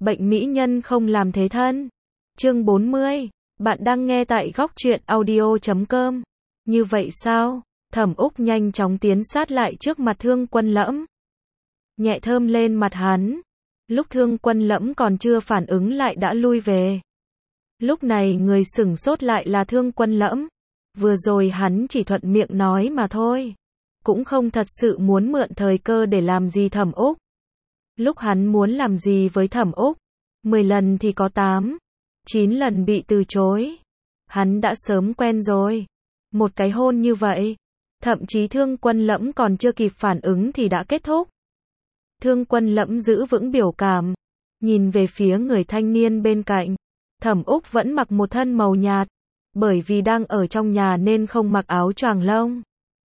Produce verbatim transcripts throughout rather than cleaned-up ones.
Bệnh mỹ nhân không làm thế thân. Chương bốn mươi. Bạn đang nghe tại góc truyện audio chấm com. Như vậy sao? Thẩm Úc nhanh chóng tiến sát lại trước mặt Thương Quân Lẫm. Nhẹ thơm lên mặt hắn. Lúc Thương Quân Lẫm còn chưa phản ứng lại đã lui về. Lúc này người sửng sốt lại là Thương Quân Lẫm. Vừa rồi hắn chỉ thuận miệng nói mà thôi. Cũng không thật sự muốn mượn thời cơ để làm gì Thẩm Úc. Lúc hắn muốn làm gì với Thẩm Úc, mười lần thì có tám, chín lần bị từ chối. Hắn đã sớm quen rồi. Một cái hôn như vậy, thậm chí Thương Quân Lẫm còn chưa kịp phản ứng thì đã kết thúc. Thương Quân Lẫm giữ vững biểu cảm, nhìn về phía người thanh niên bên cạnh. Thẩm Úc vẫn mặc một thân màu nhạt, bởi vì đang ở trong nhà nên không mặc áo choàng lông.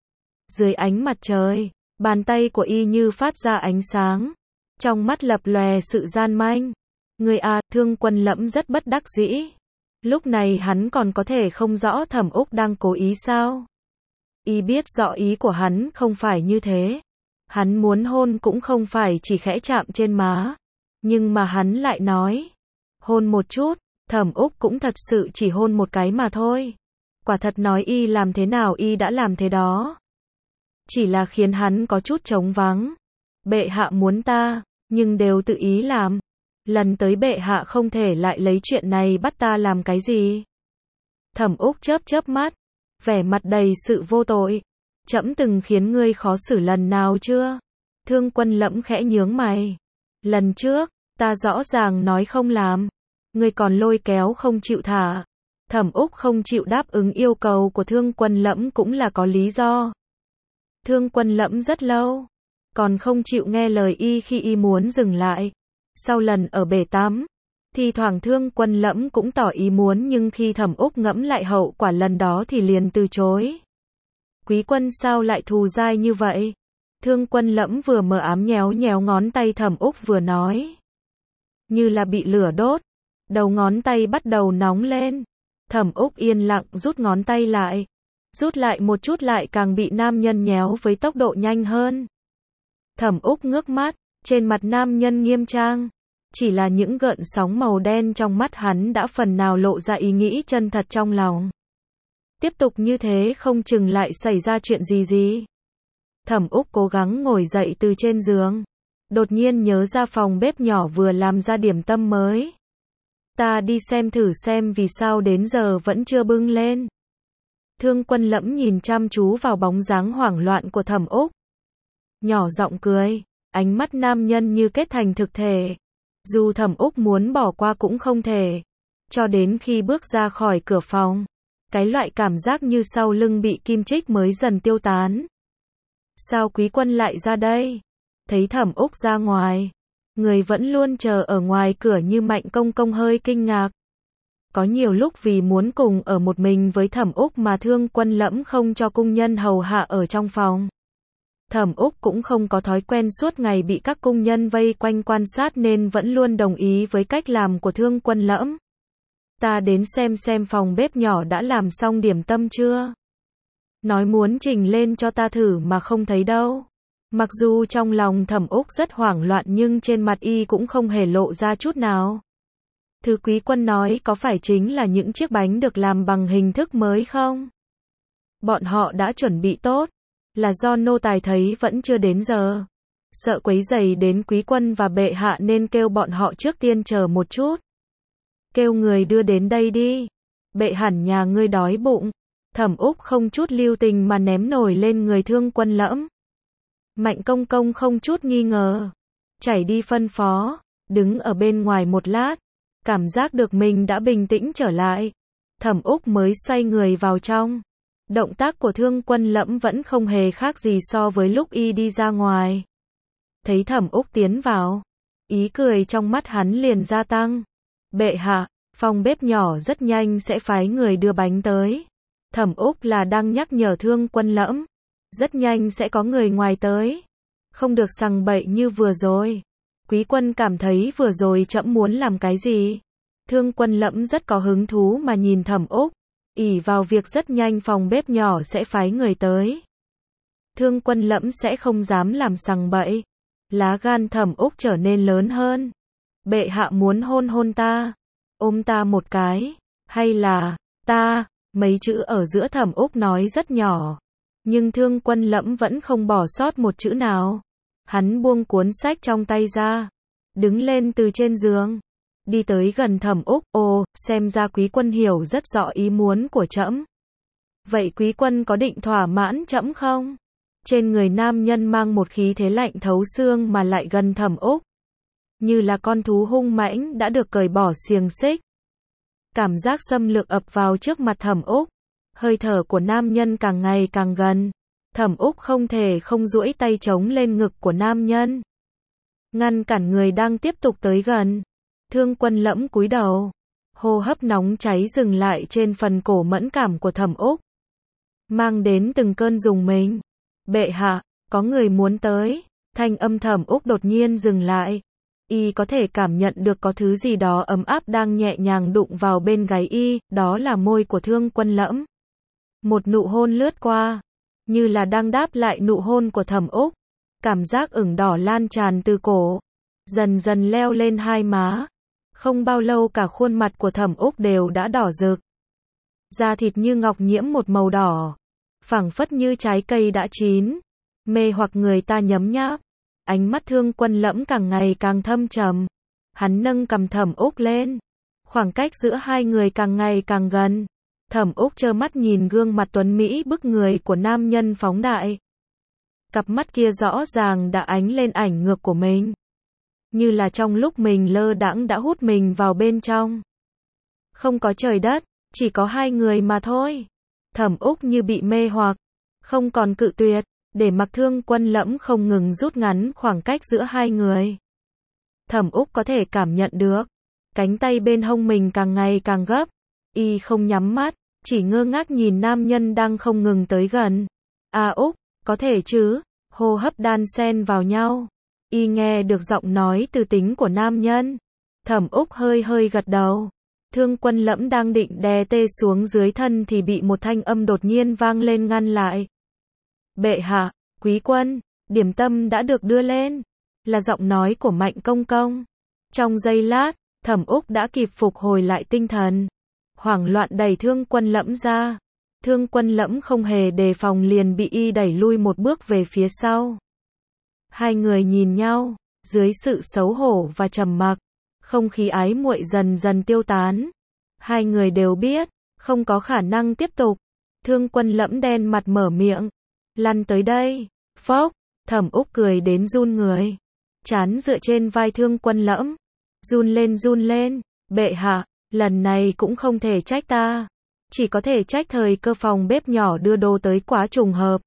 Dưới ánh mặt trời, bàn tay của y như phát ra ánh sáng, trong mắt lập lòe sự gian manh. Người à, Thương Quân Lẫm rất bất đắc dĩ. Lúc này hắn còn có thể không rõ Thẩm Úc đang cố ý sao? Y biết rõ ý của hắn không phải như thế. Hắn muốn hôn cũng không phải chỉ khẽ chạm trên má. Nhưng mà hắn lại nói, hôn một chút. Thẩm Úc cũng thật sự chỉ hôn một cái mà thôi. Quả thật nói y làm thế nào y đã làm thế đó. Chỉ là khiến hắn có chút trống vắng. Bệ hạ muốn ta, nhưng đều tự ý làm. Lần tới bệ hạ không thể lại lấy chuyện này bắt ta làm cái gì. Thẩm Úc chớp chớp mắt, vẻ mặt đầy sự vô tội. Trẫm từng khiến ngươi khó xử lần nào chưa? Thương Quân Lẫm khẽ nhướng mày. Lần trước, ta rõ ràng nói không làm. Ngươi còn lôi kéo không chịu thả. Thẩm Úc không chịu đáp ứng yêu cầu của Thương Quân Lẫm cũng là có lý do. Thương Quân Lẫm rất lâu, còn không chịu nghe lời y khi y muốn dừng lại. Sau lần ở bể tắm, thì thoảng Thương Quân Lẫm cũng tỏ ý muốn nhưng khi Thẩm Úc ngẫm lại hậu quả lần đó thì liền từ chối. Quý quân sao lại thù dai như vậy? Thương Quân Lẫm vừa mờ ám nhéo nhéo ngón tay Thẩm Úc vừa nói. Như là bị lửa đốt, đầu ngón tay bắt đầu nóng lên. Thẩm Úc yên lặng rút ngón tay lại. Rút lại một chút lại càng bị nam nhân nhéo với tốc độ nhanh hơn. Thẩm Úc ngước mắt, trên mặt nam nhân nghiêm trang. Chỉ là những gợn sóng màu đen trong mắt hắn đã phần nào lộ ra ý nghĩ chân thật trong lòng. Tiếp tục như thế không chừng lại xảy ra chuyện gì gì. Thẩm Úc cố gắng ngồi dậy từ trên giường. Đột nhiên nhớ ra phòng bếp nhỏ vừa làm ra điểm tâm mới. Ta đi xem thử xem vì sao đến giờ vẫn chưa bưng lên. Thương Quân Lẫm nhìn chăm chú vào bóng dáng hoảng loạn của Thẩm Úc. Nhỏ giọng cười, ánh mắt nam nhân như kết thành thực thể. Dù Thẩm Úc muốn bỏ qua cũng không thể. Cho đến khi bước ra khỏi cửa phòng, cái loại cảm giác như sau lưng bị kim chích mới dần tiêu tán. Sao quý quân lại ra đây? Thấy Thẩm Úc ra ngoài, người vẫn luôn chờ ở ngoài cửa như Mạnh Công Công hơi kinh ngạc. Có nhiều lúc vì muốn cùng ở một mình với Thẩm Úc mà Thương Quân Lẫm không cho cung nhân hầu hạ ở trong phòng. Thẩm Úc cũng không có thói quen suốt ngày bị các cung nhân vây quanh quan sát nên vẫn luôn đồng ý với cách làm của Thương Quân Lẫm. Ta đến xem xem phòng bếp nhỏ đã làm xong điểm tâm chưa? Nói muốn trình lên cho ta thử mà không thấy đâu. Mặc dù trong lòng Thẩm Úc rất hoảng loạn nhưng trên mặt y cũng không hề lộ ra chút nào. Thứ quý quân nói có phải chính là những chiếc bánh được làm bằng hình thức mới không? Bọn họ đã chuẩn bị tốt, là do nô tài thấy vẫn chưa đến giờ. Sợ quấy rầy đến quý quân và bệ hạ nên kêu bọn họ trước tiên chờ một chút. Kêu người đưa đến đây đi. Bệ hẳn nhà ngươi đói bụng. Thẩm Úc không chút lưu tình mà ném nổi lên người Thương Quân Lẫm. Mạnh Công Công không chút nghi ngờ. Chảy đi phân phó, đứng ở bên ngoài một lát. Cảm giác được mình đã bình tĩnh trở lại. Thẩm Úc mới xoay người vào trong. Động tác của Thương Quân Lẫm vẫn không hề khác gì so với lúc y đi ra ngoài. Thấy Thẩm Úc tiến vào, ý cười trong mắt hắn liền gia tăng. Bệ hạ, phòng bếp nhỏ rất nhanh sẽ phái người đưa bánh tới. Thẩm Úc là đang nhắc nhở Thương Quân Lẫm. Rất nhanh sẽ có người ngoài tới. Không được sằng bậy như vừa rồi. Quý quân cảm thấy vừa rồi trẫm muốn làm cái gì? Thương Quân Lẫm rất có hứng thú mà nhìn Thẩm Úc. ỷ vào việc rất nhanh phòng bếp nhỏ sẽ phái người tới. Thương Quân Lẫm sẽ không dám làm sằng bậy. Lá gan Thẩm Úc trở nên lớn hơn. Bệ hạ muốn hôn hôn ta, ôm ta một cái, hay là, ta, mấy chữ ở giữa Thẩm Úc nói rất nhỏ. Nhưng Thương Quân Lẫm vẫn không bỏ sót một chữ nào. Hắn buông cuốn sách trong tay ra, đứng lên từ trên giường, đi tới gần Thẩm Úc, ồ, xem ra quý quân hiểu rất rõ ý muốn của trẫm. Vậy quý quân có định thỏa mãn trẫm không? Trên người nam nhân mang một khí thế lạnh thấu xương mà lại gần Thẩm Úc. Như là con thú hung mãnh đã được cởi bỏ xiềng xích. Cảm giác xâm lược ập vào trước mặt Thẩm Úc. Hơi thở của nam nhân càng ngày càng gần. Thẩm Úc không thể không duỗi tay chống lên ngực của nam nhân, ngăn cản người đang tiếp tục tới gần. Thương Quân Lẫm cúi đầu, hô hấp nóng cháy dừng lại trên phần cổ mẫn cảm của Thẩm Úc, mang đến từng cơn rùng mình. Bệ hạ, có người muốn tới. Thanh âm Thẩm Úc đột nhiên dừng lại. Y có thể cảm nhận được có thứ gì đó ấm áp đang nhẹ nhàng đụng vào bên gáy y, đó là môi của Thương Quân Lẫm. Một nụ hôn lướt qua, như là đang đáp lại nụ hôn của Thẩm Úc. Cảm giác ửng đỏ lan tràn từ cổ, dần dần leo lên hai má. Không bao lâu cả khuôn mặt của Thẩm Úc đều đã đỏ rực. Da thịt như ngọc nhiễm một màu đỏ, phảng phất như trái cây đã chín, mê hoặc người ta nhấm nháp. Ánh mắt Thương Quân Lẫm càng ngày càng thâm trầm. Hắn nâng cầm Thẩm Úc lên, khoảng cách giữa hai người càng ngày càng gần. Thẩm Úc trơ mắt nhìn gương mặt tuấn mỹ bức người của nam nhân phóng đại. Cặp mắt kia rõ ràng đã ánh lên ảnh ngược của mình. Như là trong lúc mình lơ đãng đã hút mình vào bên trong. Không có trời đất, chỉ có hai người mà thôi. Thẩm Úc như bị mê hoặc, không còn cự tuyệt, để mặc Thương Quân Lẫm không ngừng rút ngắn khoảng cách giữa hai người. Thẩm Úc có thể cảm nhận được, cánh tay bên hông mình càng ngày càng gấp. Y không nhắm mắt, chỉ ngơ ngác nhìn nam nhân đang không ngừng tới gần. À Úc, có thể chứ? Hô hấp đan xen vào nhau. Y nghe được giọng nói từ tính của nam nhân. Thẩm Úc hơi hơi gật đầu. Thương Quân Lẫm đang định đè tê xuống dưới thân thì bị một thanh âm đột nhiên vang lên ngăn lại. Bệ hạ, quý quân, điểm tâm đã được đưa lên. Là giọng nói của Mạnh Công Công. Trong giây lát, Thẩm Úc đã kịp phục hồi lại tinh thần. Hoảng loạn đẩy Thương Quân Lẫm ra. Thương Quân Lẫm không hề đề phòng liền bị y đẩy lui một bước về phía sau. Hai người nhìn nhau, dưới sự xấu hổ và trầm mặc, không khí ái muội dần dần tiêu tán. Hai người đều biết, không có khả năng tiếp tục. Thương Quân Lẫm đen mặt mở miệng. Lăn tới đây. Phốc, Thẩm Úc cười đến run người. Trán dựa trên vai Thương Quân Lẫm. Run lên run lên. Bệ hạ, lần này cũng không thể trách ta. Chỉ có thể trách thời cơ phòng bếp nhỏ đưa đồ tới quá trùng hợp.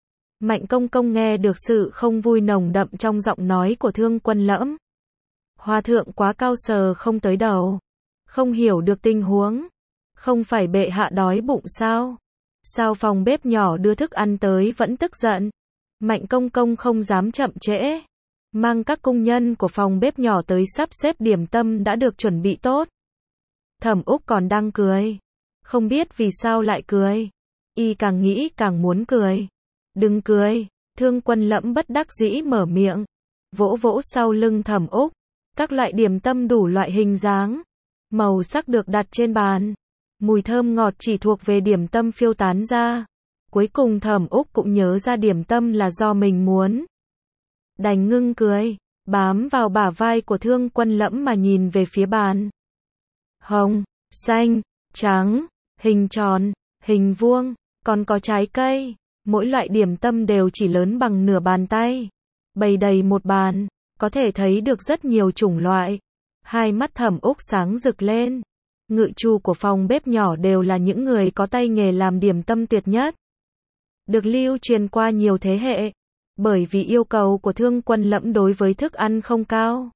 Mạnh Công Công nghe được sự không vui nồng đậm trong giọng nói của Thương Quân Lẫm. Hòa thượng quá cao sờ không tới đầu. Không hiểu được tình huống. Không phải bệ hạ đói bụng sao? Sao phòng bếp nhỏ đưa thức ăn tới vẫn tức giận? Mạnh Công Công không dám chậm trễ. Mang các công nhân của phòng bếp nhỏ tới sắp xếp điểm tâm đã được chuẩn bị tốt. Thẩm Úc còn đang cười. Không biết vì sao lại cười. Y càng nghĩ càng muốn cười. Đừng cười. Thương Quân Lẫm bất đắc dĩ mở miệng. Vỗ vỗ sau lưng Thẩm Úc. Các loại điểm tâm đủ loại hình dáng, màu sắc được đặt trên bàn. Mùi thơm ngọt chỉ thuộc về điểm tâm phiêu tán ra. Cuối cùng Thẩm Úc cũng nhớ ra điểm tâm là do mình muốn. Đành ngưng cười, bám vào bả vai của Thương Quân Lẫm mà nhìn về phía bàn. Hồng, xanh, trắng, hình tròn, hình vuông, còn có trái cây. Mỗi loại điểm tâm đều chỉ lớn bằng nửa bàn tay. Bày đầy một bàn, có thể thấy được rất nhiều chủng loại. Hai mắt Thẩm Úc sáng rực lên. Ngự trù của phòng bếp nhỏ đều là những người có tay nghề làm điểm tâm tuyệt nhất. Được lưu truyền qua nhiều thế hệ. Bởi vì yêu cầu của Thương Quân Lẫm đối với thức ăn không cao.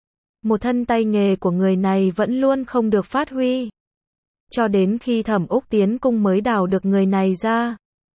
Một thân tay nghề của người này vẫn luôn không được phát huy. Cho đến khi Thẩm Úc tiến cung mới đào được người này ra.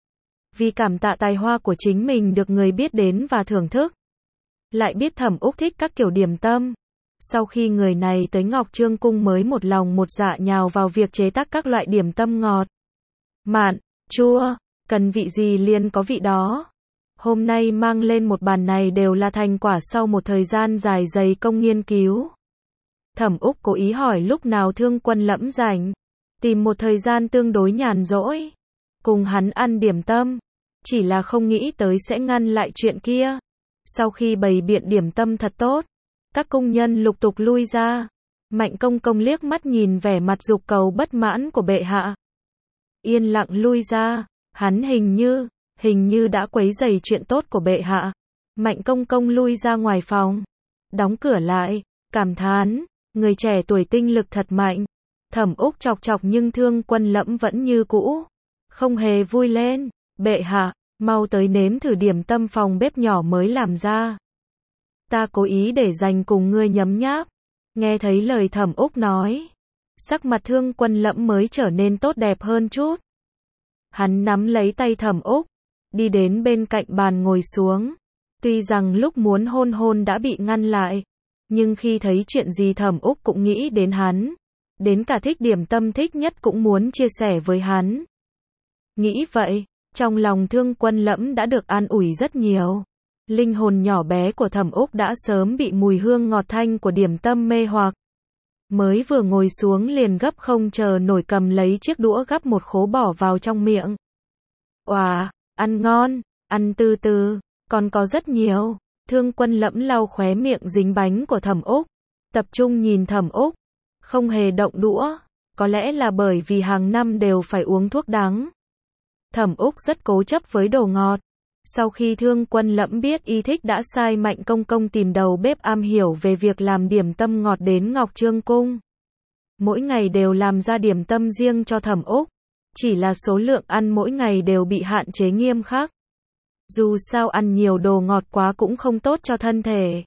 Vì cảm tạ tài hoa của chính mình được người biết đến và thưởng thức. Lại biết Thẩm Úc thích các kiểu điểm tâm. Sau khi người này tới Ngọc Trương Cung mới một lòng một dạ nhào vào việc chế tác các loại điểm tâm ngọt, mặn, chua, cần vị gì liền có vị đó. Hôm nay mang lên một bàn này đều là thành quả sau một thời gian dài dày công nghiên cứu. Thẩm Úc cố ý hỏi lúc nào Thương Quân Lẫm rảnh, tìm một thời gian tương đối nhàn rỗi, cùng hắn ăn điểm tâm, chỉ là không nghĩ tới sẽ ngăn lại chuyện kia. Sau khi bày biện điểm tâm thật tốt, các công nhân lục tục lui ra. Mạnh công công liếc mắt nhìn vẻ mặt dục cầu bất mãn của bệ hạ. Yên lặng lui ra, hắn hình như, hình như đã quấy rầy chuyện tốt của bệ hạ. Mạnh công công lui ra ngoài phòng, đóng cửa lại, cảm thán, người trẻ tuổi tinh lực thật mạnh. Thẩm Úc chọc chọc nhưng Thương Quân Lẫm vẫn như cũ, không hề vui lên. Bệ hạ, mau tới nếm thử điểm tâm phòng bếp nhỏ mới làm ra. Ta cố ý để dành cùng ngươi nhấm nháp. Nghe thấy lời Thẩm Úc nói, sắc mặt Thương Quân Lẫm mới trở nên tốt đẹp hơn chút. Hắn nắm lấy tay Thẩm Úc, đi đến bên cạnh bàn ngồi xuống. Tuy rằng lúc muốn hôn hôn đã bị ngăn lại, nhưng khi thấy chuyện gì Thẩm Úc cũng nghĩ đến hắn. Đến cả thích điểm tâm thích nhất cũng muốn chia sẻ với hắn. Nghĩ vậy, trong lòng Thương Quân Lẫm đã được an ủi rất nhiều. Linh hồn nhỏ bé của Thẩm Úc đã sớm bị mùi hương ngọt thanh của điểm tâm mê hoặc. Mới vừa ngồi xuống liền gấp không chờ nổi cầm lấy chiếc đũa gắp một khố bỏ vào trong miệng. Oà, ăn ngon, ăn từ từ, còn có rất nhiều. Thương Quân Lẫm lau khóe miệng dính bánh của Thẩm Úc, tập trung nhìn Thẩm Úc, không hề động đũa, có lẽ là bởi vì hàng năm đều phải uống thuốc đắng. Thẩm Úc rất cố chấp với đồ ngọt. Sau khi Thương Quân Lẫm biết y thích đã sai Mạnh công công tìm đầu bếp am hiểu về việc làm điểm tâm ngọt đến Ngọc Trương Cung. Mỗi ngày đều làm ra điểm tâm riêng cho Thẩm Úc, chỉ là số lượng ăn mỗi ngày đều bị hạn chế nghiêm khắc. Dù sao ăn nhiều đồ ngọt quá cũng không tốt cho thân thể.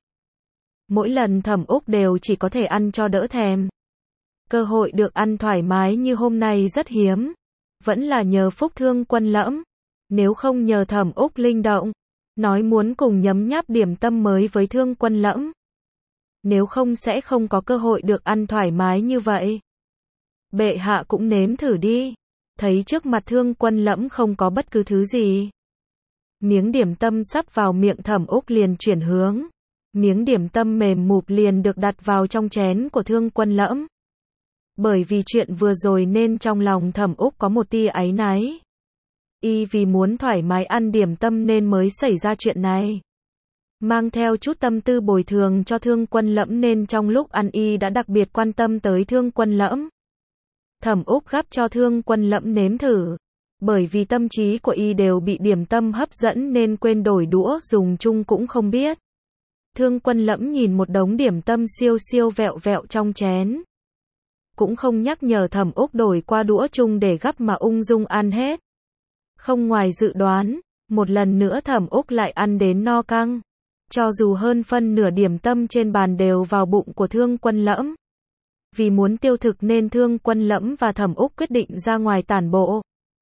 Mỗi lần Thẩm Úc đều chỉ có thể ăn cho đỡ thèm. Cơ hội được ăn thoải mái như hôm nay rất hiếm. Vẫn là nhờ phúc Thương Quân Lẫm. Nếu không nhờ Thẩm Úc linh động, nói muốn cùng nhấm nháp điểm tâm mới với Thương Quân Lẫm. Nếu không sẽ không có cơ hội được ăn thoải mái như vậy. Bệ hạ cũng nếm thử đi. Thấy trước mặt Thương Quân Lẫm không có bất cứ thứ gì. Miếng điểm tâm sắp vào miệng Thẩm Úc liền chuyển hướng. Miếng điểm tâm mềm mụp liền được đặt vào trong chén của Thương Quân Lẫm. Bởi vì chuyện vừa rồi nên trong lòng Thẩm Úc có một tia áy náy. Y vì muốn thoải mái ăn điểm tâm nên mới xảy ra chuyện này. Mang theo chút tâm tư bồi thường cho Thương Quân Lẫm nên trong lúc ăn y đã đặc biệt quan tâm tới Thương Quân Lẫm. Thẩm Úc gắp cho Thương Quân Lẫm nếm thử. Bởi vì tâm trí của y đều bị điểm tâm hấp dẫn nên quên đổi đũa dùng chung cũng không biết. Thương Quân Lẫm nhìn một đống điểm tâm siêu siêu vẹo vẹo trong chén. Cũng không nhắc nhở Thẩm Úc đổi qua đũa chung để gắp mà ung dung ăn hết. Không ngoài dự đoán, một lần nữa Thẩm Úc lại ăn đến no căng. Cho dù hơn phân nửa điểm tâm trên bàn đều vào bụng của Thương Quân Lẫm. Vì muốn tiêu thực nên Thương Quân Lẫm và Thẩm Úc quyết định ra ngoài tản bộ.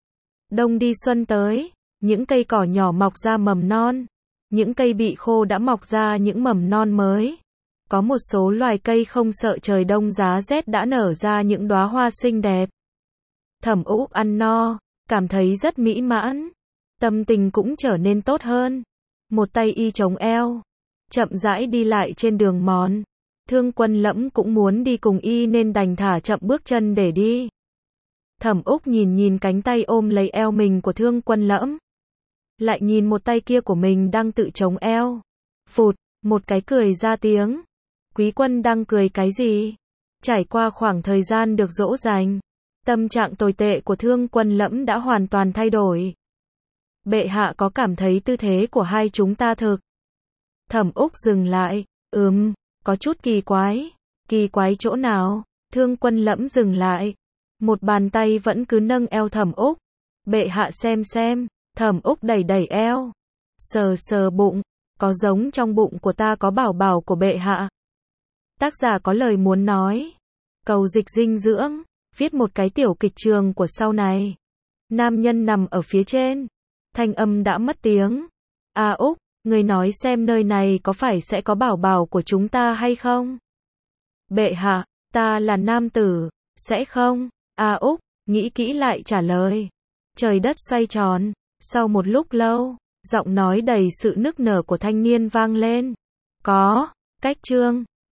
Đông đi xuân tới, những cây cỏ nhỏ mọc ra mầm non. Những cây bị khô đã mọc ra những mầm non mới. Có một số loài cây không sợ trời đông giá rét đã nở ra những đóa hoa xinh đẹp. Thẩm Úc ăn no, cảm thấy rất mỹ mãn. Tâm tình cũng trở nên tốt hơn. Một tay y chống eo, chậm rãi đi lại trên đường mòn. Thương Quân Lẫm cũng muốn đi cùng y nên đành thả chậm bước chân để đi. Thẩm Úc nhìn nhìn cánh tay ôm lấy eo mình của Thương Quân Lẫm. Lại nhìn một tay kia của mình đang tự chống eo. Phụt, một cái cười ra tiếng. Quý quân đang cười cái gì? Trải qua khoảng thời gian được dỗ dành, tâm trạng tồi tệ của Thương Quân Lẫm đã hoàn toàn thay đổi. Bệ hạ có cảm thấy tư thế của hai chúng ta thực? Thẩm Úc dừng lại, ừm, có chút kỳ quái. Kỳ quái chỗ nào? Thương Quân Lẫm dừng lại. Một bàn tay vẫn cứ nâng eo Thẩm Úc. Bệ hạ xem xem. Thẩm Úc đẩy đẩy eo. Sờ sờ bụng. Có giống trong bụng của ta có bảo bảo của bệ hạ. Tác giả có lời muốn nói. Cầu dịch dinh dưỡng. Viết một cái tiểu kịch trường của sau này. Nam nhân nằm ở phía trên. Thanh âm đã mất tiếng. A Úc, người nói xem nơi này có phải sẽ có bảo bảo của chúng ta hay không? Bệ hạ, ta là nam tử. Sẽ không? A Úc, nghĩ kỹ lại trả lời. Trời đất xoay tròn. Sau một lúc lâu, giọng nói đầy sự nức nở của thanh niên vang lên. Có, cách chương.